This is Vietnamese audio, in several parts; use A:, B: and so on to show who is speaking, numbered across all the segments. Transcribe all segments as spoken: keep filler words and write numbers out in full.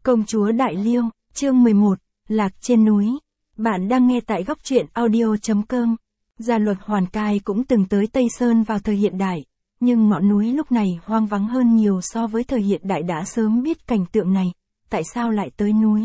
A: Công chúa Đại Liêu, chương mười một, Lạc trên núi. Bạn đang nghe tại góc truyện audio chấm com. Gia luật Hoàn Cai cũng từng tới Tây Sơn vào thời hiện đại, nhưng ngọn núi lúc này hoang vắng hơn nhiều so với thời hiện đại. Đã sớm biết cảnh tượng này, tại sao lại tới núi?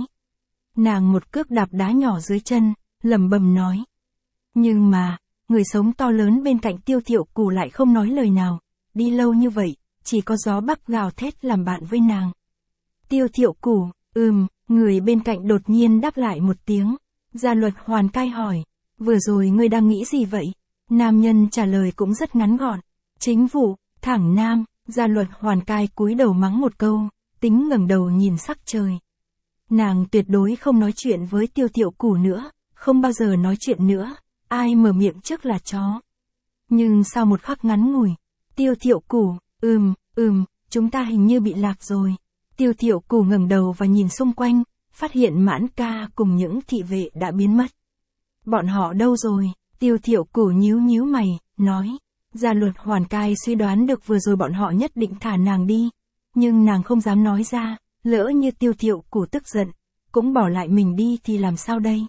A: Nàng một cước đạp đá nhỏ dưới chân, lẩm bẩm nói. Nhưng mà, người sống to lớn bên cạnh Tiêu Thiệu Cù lại không nói lời nào, đi lâu như vậy, chỉ có gió bắc gào thét làm bạn với nàng. Tiêu Thiệu Cù, ừm, người bên cạnh đột nhiên đáp lại một tiếng. Gia luật Hoàn Cai hỏi, vừa rồi ngươi đang nghĩ gì vậy? Nam nhân trả lời cũng rất ngắn gọn, chính vụ, thẳng nam. Gia luật Hoàn Cai cúi đầu mắng một câu, tính ngẩng đầu nhìn sắc trời. Nàng tuyệt đối không nói chuyện với Tiêu Thiệu Cù nữa, không bao giờ nói chuyện nữa, ai mở miệng trước là chó. Nhưng sau một khắc ngắn ngủi, Tiêu Thiệu Cù, ừm, ừm, chúng ta hình như bị lạc rồi. Tiêu Thiệu Cù ngẩng đầu và nhìn xung quanh, phát hiện Mãn Ca cùng những thị vệ đã biến mất. Bọn họ đâu rồi? Tiêu Thiệu Cù nhíu nhíu mày, nói. Gia luật Hoàn Cai suy đoán được vừa rồi bọn họ nhất định thả nàng đi, nhưng nàng không dám nói ra, lỡ như Tiêu Thiệu Cù tức giận, cũng bỏ lại mình đi thì làm sao đây?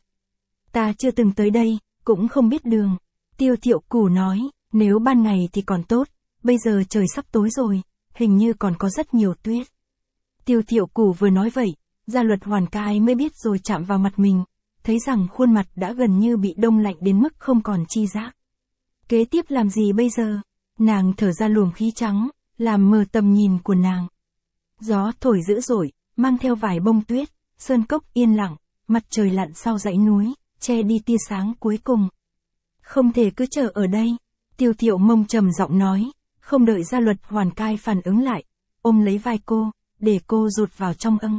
A: Ta chưa từng tới đây, cũng không biết đường. Tiêu Thiệu Cù nói, nếu ban ngày thì còn tốt, bây giờ trời sắp tối rồi, hình như còn có rất nhiều tuyết. Tiêu Thiệu Cù vừa nói vậy, Gia luật Hoàn Cai mới biết rồi chạm vào mặt mình, thấy rằng khuôn mặt đã gần như bị đông lạnh đến mức không còn chi giác. Kế tiếp làm gì bây giờ? Nàng thở ra luồng khí trắng, làm mờ tầm nhìn của nàng. Gió thổi dữ dội, mang theo vài bông tuyết, sơn cốc yên lặng, mặt trời lặn sau dãy núi, che đi tia sáng cuối cùng. Không thể cứ chờ ở đây, Tiêu Thiệu Mông trầm giọng nói, không đợi Gia luật Hoàn Cai phản ứng lại, ôm lấy vai cô, để cô rụt vào trong âng.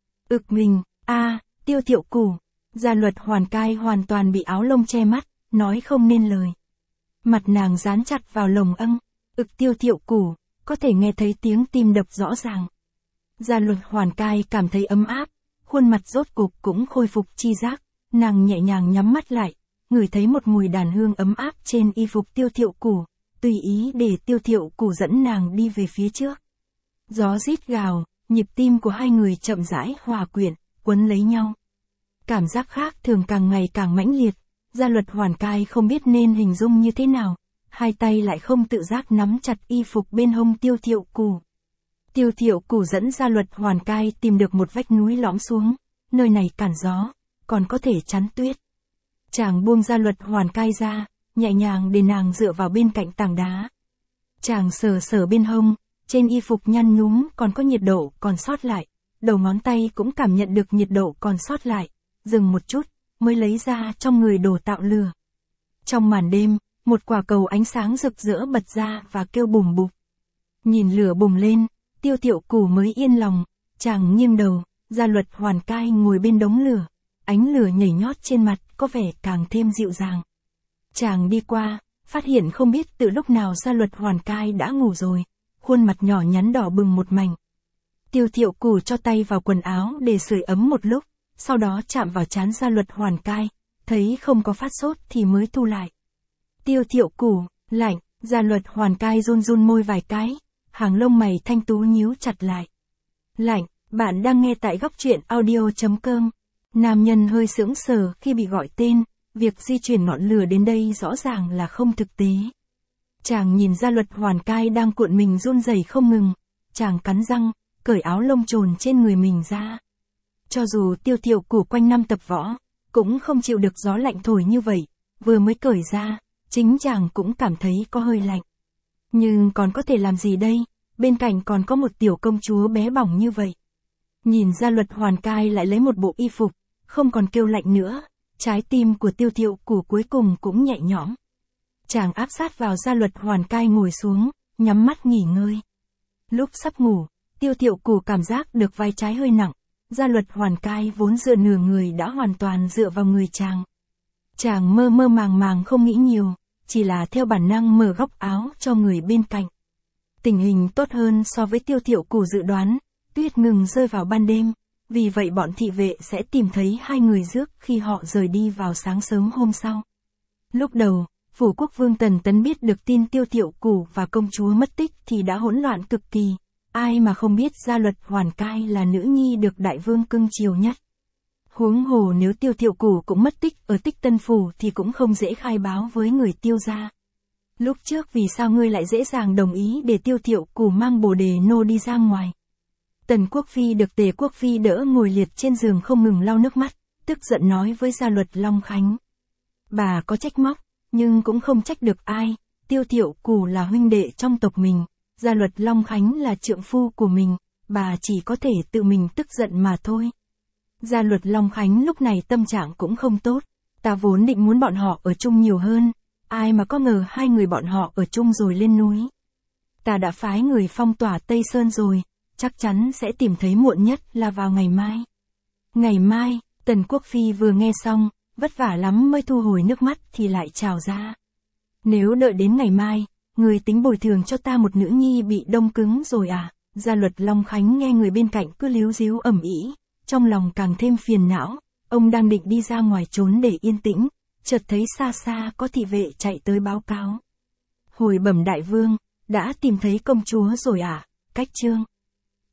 A: Ực mình, a, à, Tiêu Thiệu Cù. Gia luật Hoàn Cai hoàn toàn bị áo lông che mắt, nói không nên lời. Mặt nàng dán chặt vào lồng âng, ực Tiêu Thiệu Cù, có thể nghe thấy tiếng tim đập rõ ràng. Gia luật Hoàn Cai cảm thấy ấm áp, khuôn mặt rốt cục cũng khôi phục chi giác, nàng nhẹ nhàng nhắm mắt lại, ngửi thấy một mùi đàn hương ấm áp trên y phục Tiêu Thiệu Cù, tùy ý để Tiêu Thiệu Cù dẫn nàng đi về phía trước. Gió rít gào, nhịp tim của hai người chậm rãi hòa quyện, quấn lấy nhau. Cảm giác khác thường càng ngày càng mãnh liệt, Gia luật Hoàn Cai không biết nên hình dung như thế nào, hai tay lại không tự giác nắm chặt y phục bên hông Tiêu Thiệu Cù. Tiêu Thiệu Cù dẫn Gia luật Hoàn Cai tìm được một vách núi lõm xuống, nơi này cản gió, còn có thể chắn tuyết. Chàng buông Gia luật Hoàn Cai ra, nhẹ nhàng để nàng dựa vào bên cạnh tảng đá. Chàng sờ sờ bên hông, trên y phục nhăn nhúm còn có nhiệt độ còn sót lại, đầu ngón tay cũng cảm nhận được nhiệt độ còn sót lại, dừng một chút, mới lấy ra trong người đồ tạo lửa. Trong màn đêm, một quả cầu ánh sáng rực rỡ bật ra và kêu bùm bụp. Nhìn lửa bùng lên, Tiêu Thiệu Cù mới yên lòng, chàng nghiêng đầu, Gia luật Hoàn Cai ngồi bên đống lửa, ánh lửa nhảy nhót trên mặt có vẻ càng thêm dịu dàng. Chàng đi qua, phát hiện không biết từ lúc nào Gia luật Hoàn Cai đã ngủ rồi, khuôn mặt nhỏ nhắn đỏ bừng một mảnh. Tiêu Thiệu Cù cho tay vào quần áo để sưởi ấm một lúc, sau đó chạm vào trán Gia luật Hoàn Cai, thấy không có phát sốt thì mới thu lại. Tiêu Thiệu Cù, lạnh. Gia luật Hoàn Cai run run môi vài cái, hàng lông mày thanh tú nhíu chặt lại. Lạnh, bạn đang nghe tại góc truyện audio chấm com. Nam nhân hơi sững sờ khi bị gọi tên, việc di chuyển ngọn lửa đến đây rõ ràng là không thực tế. Chàng nhìn Gia luật Hoàn Cai đang cuộn mình run rẩy không ngừng, chàng cắn răng, cởi áo lông trồn trên người mình ra. Cho dù Tiêu Thiệu Cù quanh năm tập võ, cũng không chịu được gió lạnh thổi như vậy, vừa mới cởi ra, chính chàng cũng cảm thấy có hơi lạnh. Nhưng còn có thể làm gì đây, bên cạnh còn có một tiểu công chúa bé bỏng như vậy. Nhìn Gia luật Hoàn Cai lại lấy một bộ y phục, không còn kêu lạnh nữa, trái tim của Tiêu Thiệu Cù cuối cùng cũng nhẹ nhõm. Chàng áp sát vào Gia luật Hoàn Cai ngồi xuống, nhắm mắt nghỉ ngơi. Lúc sắp ngủ, Tiêu Thiệu Cù cảm giác được vai trái hơi nặng, Gia luật Hoàn Cai vốn dựa nửa người đã hoàn toàn dựa vào người chàng. Chàng mơ mơ màng màng không nghĩ nhiều, chỉ là theo bản năng mở góc áo cho người bên cạnh. Tình hình tốt hơn so với Tiêu Thiệu Cù dự đoán, tuyết ngừng rơi vào ban đêm, vì vậy bọn thị vệ sẽ tìm thấy hai người rước khi họ rời đi vào sáng sớm hôm sau. Lúc đầu, phủ quốc vương Tần Tấn biết được tin Tiêu Thiệu Cù và công chúa mất tích thì đã hỗn loạn cực kỳ, ai mà không biết Gia Luật Hoàn Cai là nữ nhi được đại vương cưng chiều nhất. Huống hồ nếu Tiêu Thiệu Cù cũng mất tích ở Tích Tân Phủ thì cũng không dễ khai báo với người Tiêu gia. Lúc trước vì sao ngươi lại dễ dàng đồng ý để Tiêu Thiệu Cù mang Bồ Đề Nô đi ra ngoài? Tần Quốc Phi được Tề Quốc Phi đỡ ngồi liệt trên giường không ngừng lau nước mắt, tức giận nói với Gia Luật Long Khánh. Bà có trách móc, nhưng cũng không trách được ai, Tiêu Thiệu Cù là huynh đệ trong tộc mình, Gia Luật Long Khánh là trượng phu của mình, bà chỉ có thể tự mình tức giận mà thôi. Gia Luật Long Khánh lúc này tâm trạng cũng không tốt, ta vốn định muốn bọn họ ở chung nhiều hơn, ai mà có ngờ hai người bọn họ ở chung rồi lên núi. Ta đã phái người phong tỏa Tây Sơn rồi, chắc chắn sẽ tìm thấy muộn nhất là vào ngày mai. Ngày mai, Tần Quốc Phi vừa nghe xong, vất vả lắm mới thu hồi nước mắt thì lại trào ra. Nếu đợi đến ngày mai, người tính bồi thường cho ta một nữ nhi bị đông cứng rồi à? Gia Luật Long Khánh nghe người bên cạnh cứ líu díu ầm ĩ, trong lòng càng thêm phiền não, ông đang định đi ra ngoài trốn để yên tĩnh, chợt thấy xa xa có thị vệ chạy tới báo cáo. Hồi bẩm đại vương, đã tìm thấy công chúa rồi à? Cách trương.